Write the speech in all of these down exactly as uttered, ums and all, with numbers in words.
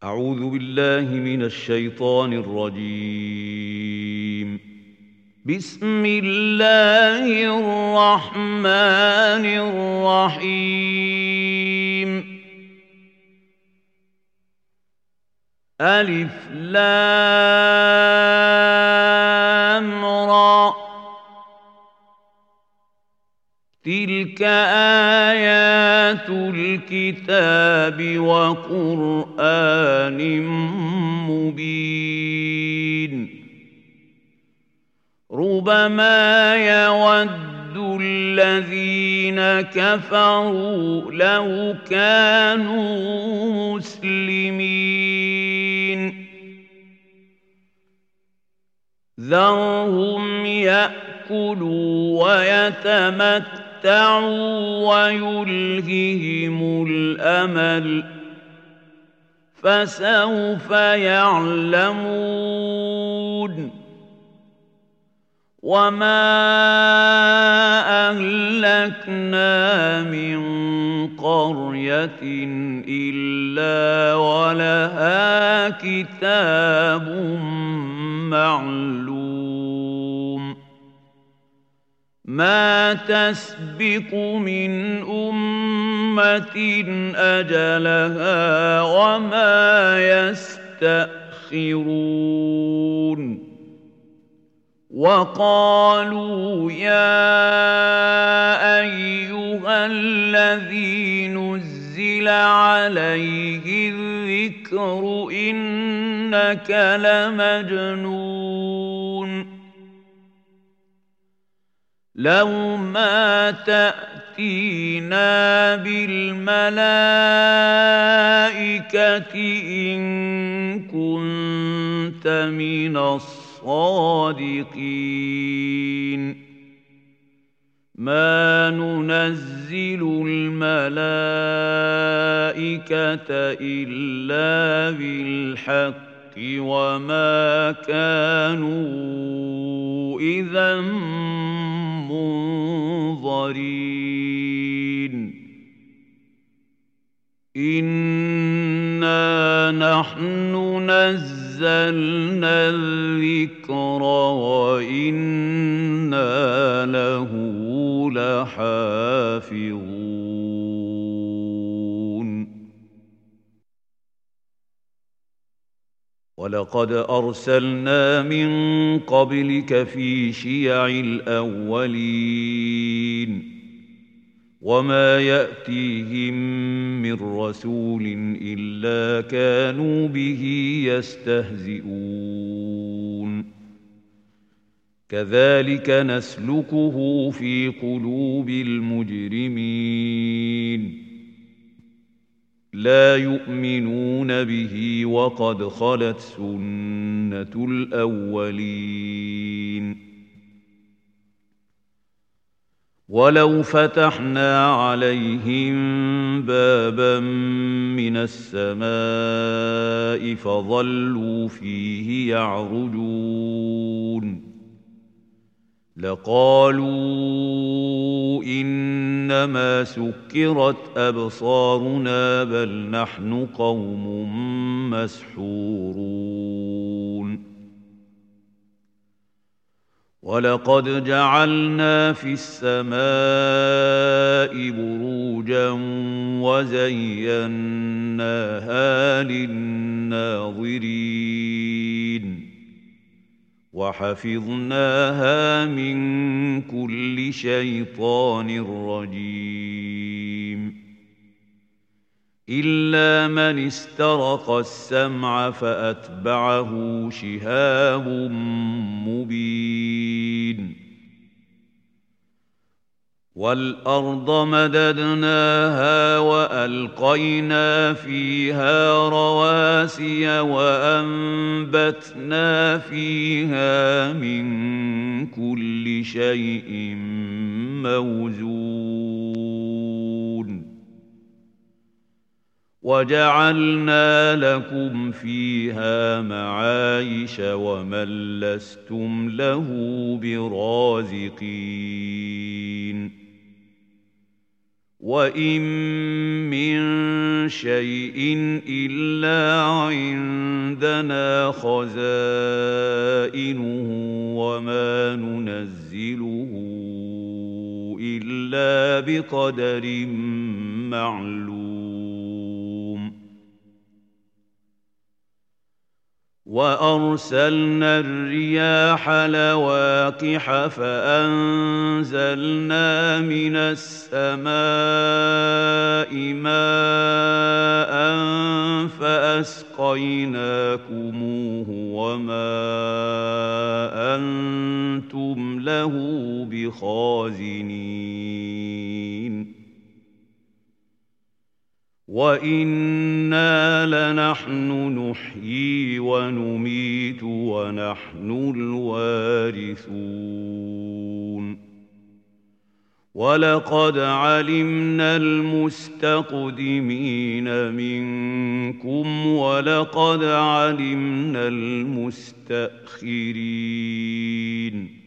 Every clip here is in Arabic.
أعوذ بالله من الشيطان الرجيم. بسم الله الرحمن الرحيم. ألف لام را، تلك آيات الكتاب وقرآن مبين. ربما يود الذين كفروا لو كانوا مسلمين. ذرهم يأكلوا ويتمتعوا ويلههم الأمل، فسوف يعلمون. وما أهلكنا من قرية إلا ولها كتاب معلوم. ما تسبق من أمة أجلها وما يستأخرون. وقالوا يا أيها الذي نزل عليه الذكر إنك لمجنون. لو ما تأتينا بالملائكة إن كنت من الصادقين. ما ننزل الملائكة إلا بالحق وما كانوا إذا منظرين. إنا نحن نزلنا الذكر وإنا له لحافظون. ولقد أرسلنا من قبلك في شيع الأولين وما يأتيهم من رسول إلا كانوا به يستهزئون. كذلك نسلكه في قلوب المجرمين. لا يؤمنون به وقد خلت سنة الأولين. ولو فتحنا عليهم بابا من السماء فظلوا فيه يعرجون لقالوا إنما سكرت أبصارنا بل نحن قوم مسحورون. ولقد جعلنا في السماء بروجا وزيناها للناظرين وحفظناها من كل شيطان رجيم. إلا من استرق السمع فأتبعه شهاب مبين. والأرض مددناها وألقينا فيها رواسي وأنبتنا فيها من كل شيء موزون. وجعلنا لكم فيها معايش ومن لستم له برازقين. وإن من شيء إلا عندنا خزائنه وما ننزله إلا بقدر معلوم وأرسلنا الرياح لواقح فأنزلنا من السماء ماء فأسقيناكموه وما أنتم له بخازنين وإنا لنحن نحيي ونميت ونحن الوارثون ولقد علمنا المستقدمين منكم ولقد علمنا المستأخرين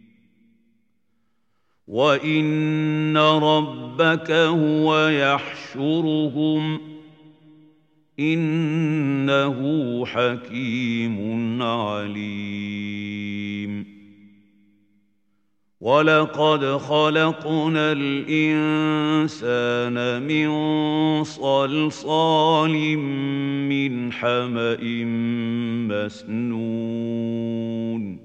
وَإِنَّ رَبَّكَ هُوَ يَحْشُرُهُمْ إِنَّهُ حَكِيمٌ عَلِيمٌ وَلَقَدْ خَلَقْنَا الْإِنسَانَ مِنْ صَلْصَالٍ مِنْ حَمَإٍ مَسْنُونٍ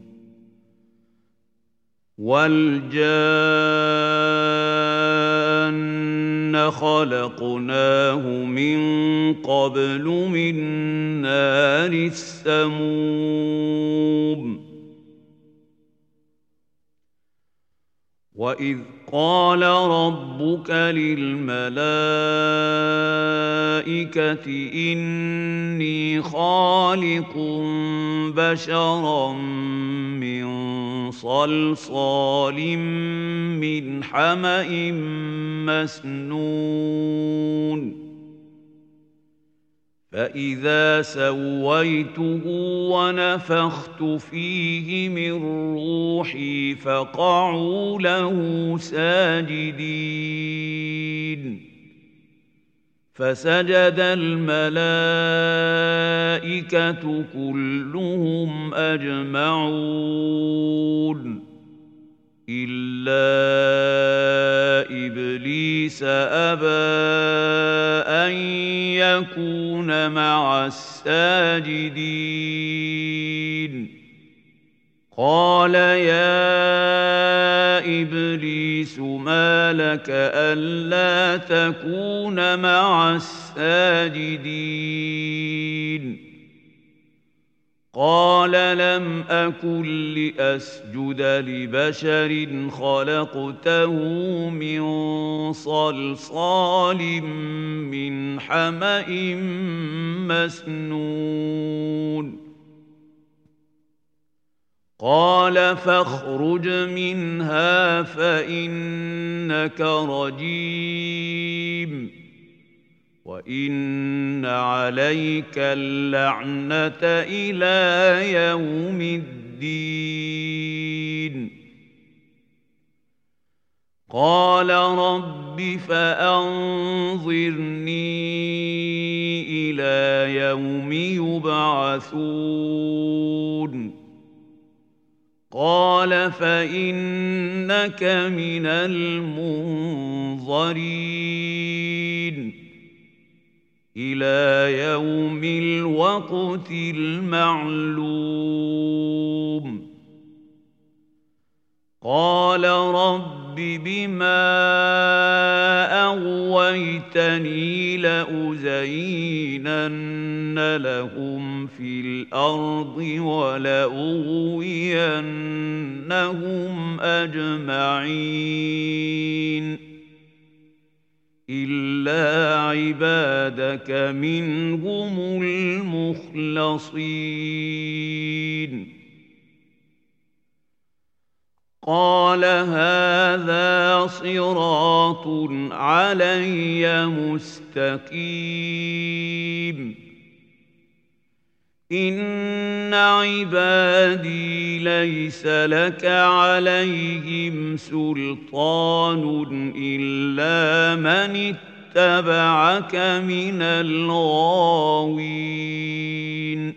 وَالْجَانَّ خَلَقْنَاهُ مِنْ قَبْلُ مِنْ نَارِ السَّمُومِ وَإِذْ قَالَ رَبُّكَ لِلْمَلَائِكَةِ إِنِّي خَالِقٌ بَشَرًا مِّن صَلْصَالٍ مِّنْ حَمَإٍ مَّسْنُونٍ فَإِذَا سَوَّيْتُهُ وَنَفَخْتُ فِيهِ مِن رُّوحِي فَقَعُوا لَهُ سَاجِدِينَ فَسَجَدَ الْمَلَائِكَةُ كُلُّهُمْ أَجْمَعُونَ إِلَّا إِبْلِيسَ أَبَىٰ أَن يَكُونَ مَعَ السَّاجِدِينَ قَالَ يَا إِبْلِيسُ مَا لَكَ أَلَّا تَكُونَ مَعَ السَّاجِدِينَ قَالَ لَمْ أَكُن لِّأَسْجُدَ لِبَشَرٍ خَلَقْتَهُ مِن صَلْصَالٍ مِّنْ حَمَإٍ مَّسْنُونٍ قَالَ فَاخْرُجْ مِنْهَا فَإِنَّكَ رَجِيمٌ وَإِنَّ عَلَيْكَ اللَّعْنَةَ إِلَىٰ يَوْمِ الدِّينِ قَالَ رَبِّ فَأَنظِرْنِي إِلَىٰ يَوْمِ يُبْعَثُونَ قَالَ فَإِنَّكَ مِنَ الْمُنظَرِينَ إِلَىٰ يَوْمِ الْوَقْتِ الْمَعْلُومِ قَالَ رَبِّ بِمَا أَغْوَيْتَنِي لَأُزَيِّنَنَّ لَهُمْ فِي الْأَرْضِ وَلَأُغْوِيَنَّهُمْ أَجْمَعِينَ إِلَّا عِبَادَكَ مِنْهُمُ الْمُخْلَصِينَ قَالَ هَٰذَا صِرَاطٌ عَلَيَّ مُسْتَقِيمٌ إن عبادي ليس لك عليهم سلطان إلا من اتبعك من الغاوين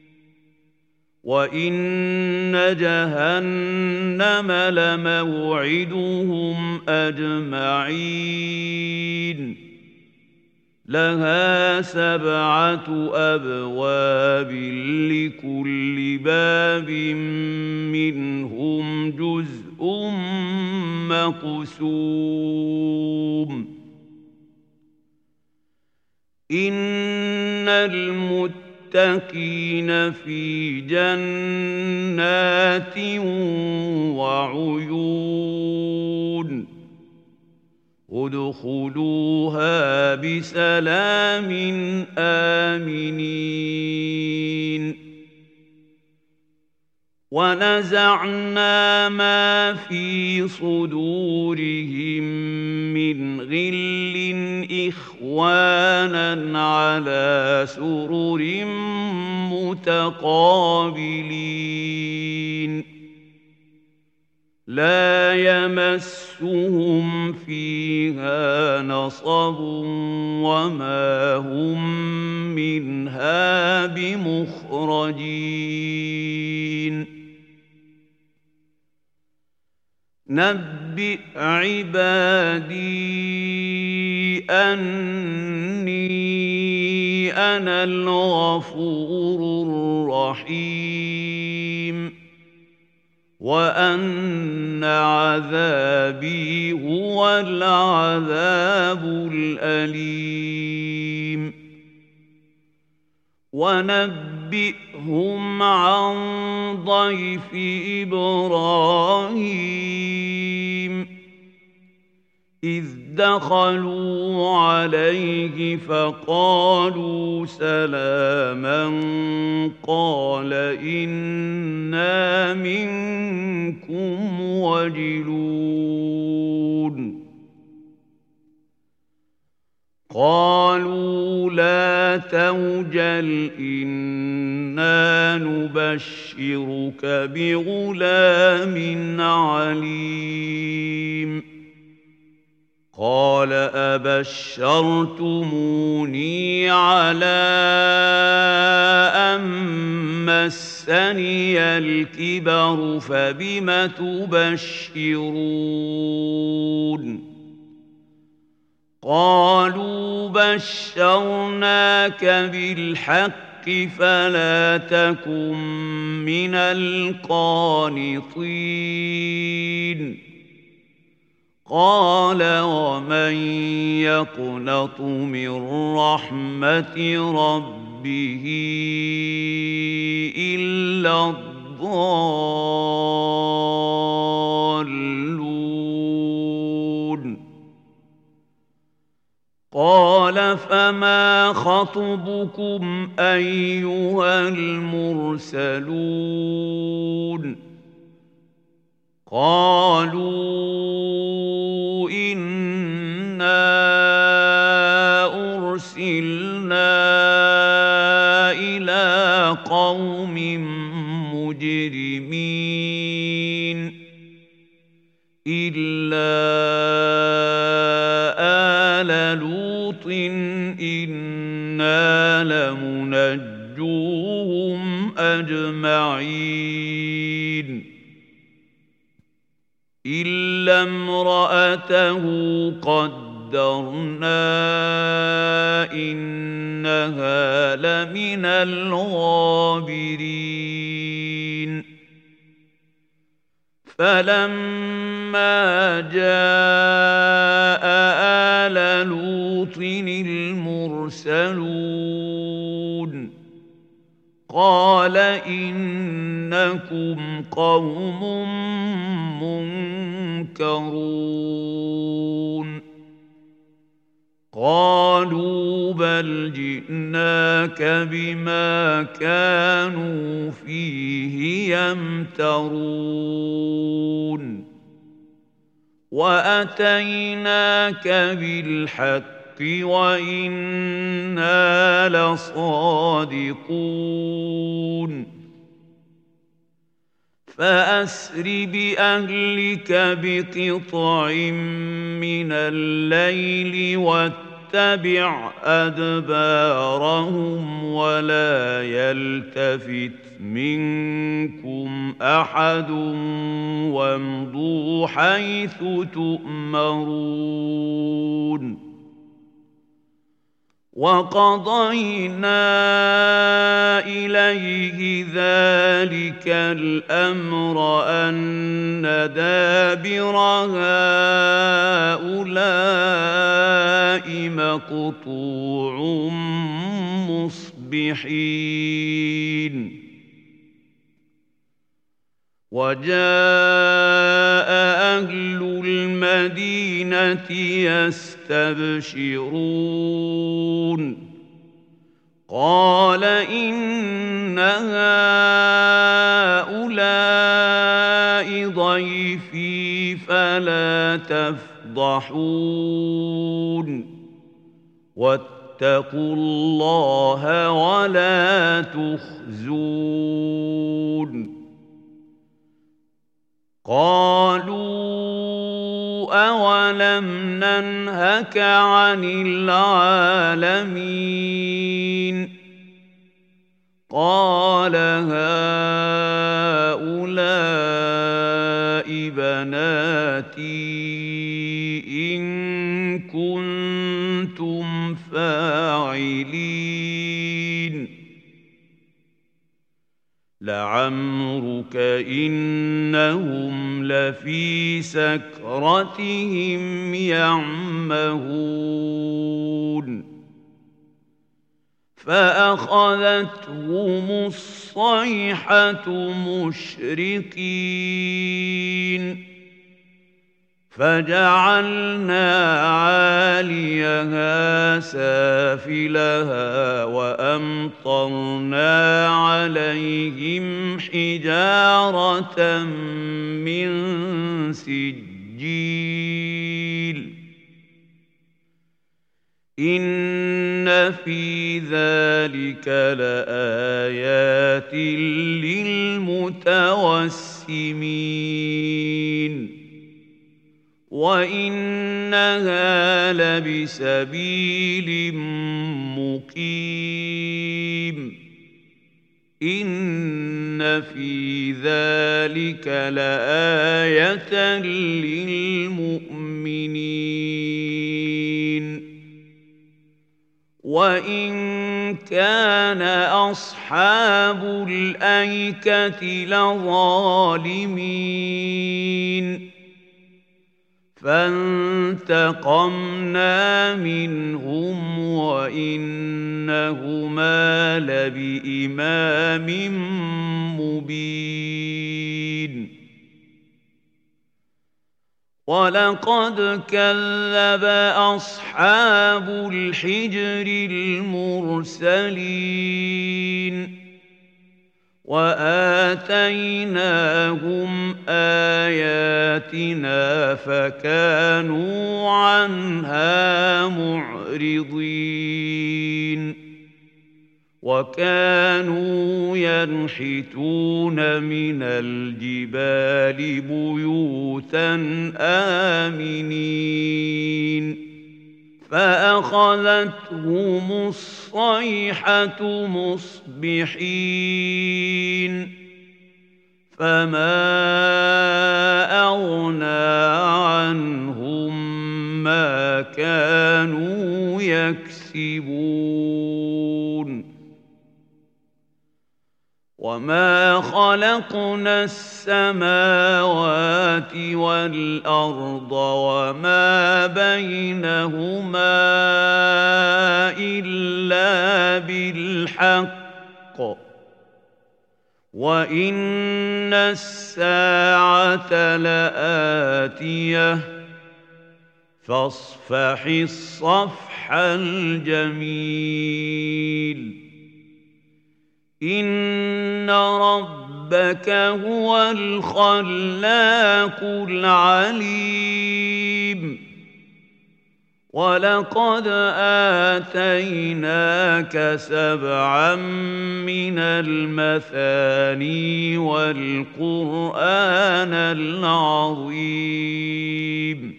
وإن جهنم لموعدهم أجمعين لها سبعة أبواب لكل باب منهم جزء مقسوم إن المتقين في جنات وعيون ادخلوها بسلام آمنين ونزعنا ما في صدورهم من غل إخوانا على سرر متقابلين لا يمسهم فيها نصب وما هم منها بمخرجين نبئ عبادي أني أنا الغفور الرحيم وأن عذابي هو العذاب الأليم ونبئهم عن ضيف إبراهيم إذ دخلوا عليه فقالوا سلاما قال إنا منكم وجلون قالوا لا توجل إنا نبشرك بغلام عليم قال أبشرتموني على أن مسني الكبر فبم تبشرون قالوا بشرناك بالحق فلا تكن من القانطين قال ومن يقنط من رحمة ربه إلا الضالون قال فما خطبكم أيها المرسلون قالوا إنا أرسلنا إلى قوم مجرمين إلا آل لوط إنا لمنجوهم أجمعين إلا امرأته قدرنا إنها لمن الغابرين فلما جاء آل لوط المرسلون قال إنكم قوم منكرون قالوا بل جئناك بما كانوا فيه يمترون وأتيناك بالحق وإنا لصادقون فأسر بأهلك بقطع من الليل واتبع أدبارهم ولا يلتفت منكم أحد وامضوا حيث تؤمرون وقضينا إليه ذلك الأمر أن دابر هؤلاء مقطوع مصبحين وجاء أهل المدينة يستبشرون قال إن هؤلاء ضيفي فلا تفضحون واتقوا الله ولا تخزون قالوا أولم ننهك عن العالمين قال هؤلاء بناتي إن كنتم فاعلين لعمرك إنهم لفي سكرتهم يعمهون فأخذتهم الصيحة مشرقين فجعلنا عاليها سافلها وأمطرنا عليهم حجارة من سجيل إن في ذلك لآيات للمتوسمين وإنها لبسبيل مقيم إن في ذلك لآية للمؤمنين وإن كان أصحاب الأيكة لظالمين فانتقمنا منهم وإنهما لبإمام مبين ولقد كذب أصحاب الحجر المرسلين وآتيناهم آياتنا فكانوا عنها معرضين وكانوا ينحتون من الجبال بيوتا آمنين فأخذتهم الصيحة مصبحين فما أغنى عنهم ما كانوا يكسبون وما خلقنا السماوات والأرض وما بينهما إلا بالحق وإن الساعة لآتية فاصفح الصفح الجميل إن ربك هو الخلاق العليم وَلَقَدْ آتَيْنَاكَ سَبْعًا مِنَ الْمَثَانِي وَالْقُرْآنَ الْعَظِيمَ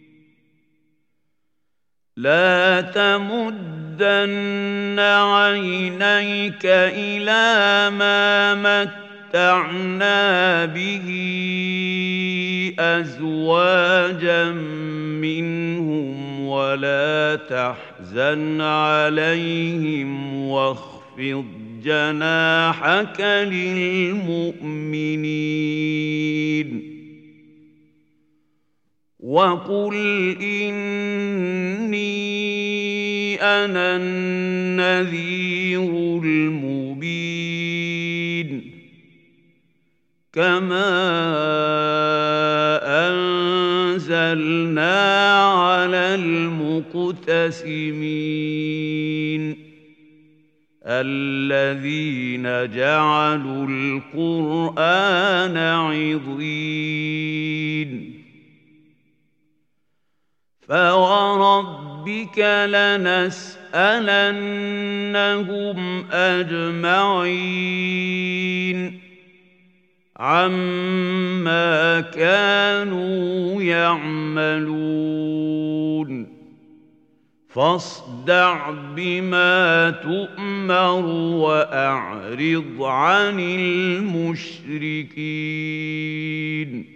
لَا تَمُدَّنَّ عَيْنَيْكَ إِلَىٰ مَا مَتَّعْنَا بِهِ أَزْوَاجًا مِّنْهُمْ وَلَا تَحْزَنْ عَلَيْهِمْ وَاخْفِضْ جَنَاحَكَ لِلْمُؤْمِنِينَ وَقُلْ إِنِّي أَنَا النَّذِيرُ الْمُبِينُ كَمَا أَنزَلْنَا عَلَى الْمُقْتَسِمِينَ الَّذِينَ جَعَلُوا الْقُرْآنَ عِضِينَ فَوَرَبِّكَ لَنَسْأَلَنَّهُمْ أَجْمَعِينَ عَمَّا كَانُوا يَعْمَلُونَ فَاصْدَعْ بِمَا تُؤْمَرُ وَأَعْرِضْ عَنِ الْمُشْرِكِينَ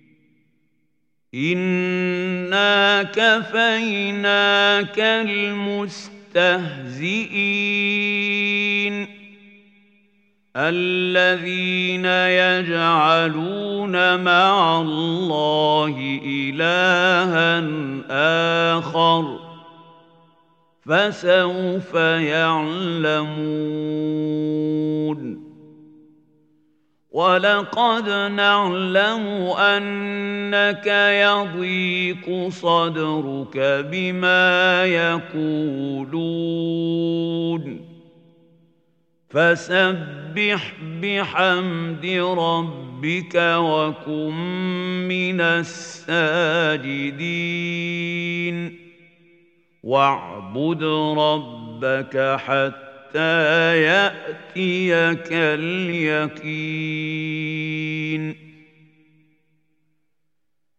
إِنَّا كَفَيْنَاكَ الْمُسْتَهْزِئِينَ الَّذِينَ يَجْعَلُونَ مَعَ اللَّهِ إِلَٰهًا آخَرَ فَسَوْفَ يَعْلَمُونَ وَلَقَدْ نَعْلَمُ أَنَّكَ يَضِيقُ صَدْرُكَ بِمَا يَقُولُونَ فَسَبِّحْ بِحَمْدِ رَبِّكَ وَكُن مِّنَ السَّاجِدِينَ وَاعْبُدْ رَبَّكَ حَتَّىٰ يَأْتِيَكَ الْيَقِينُ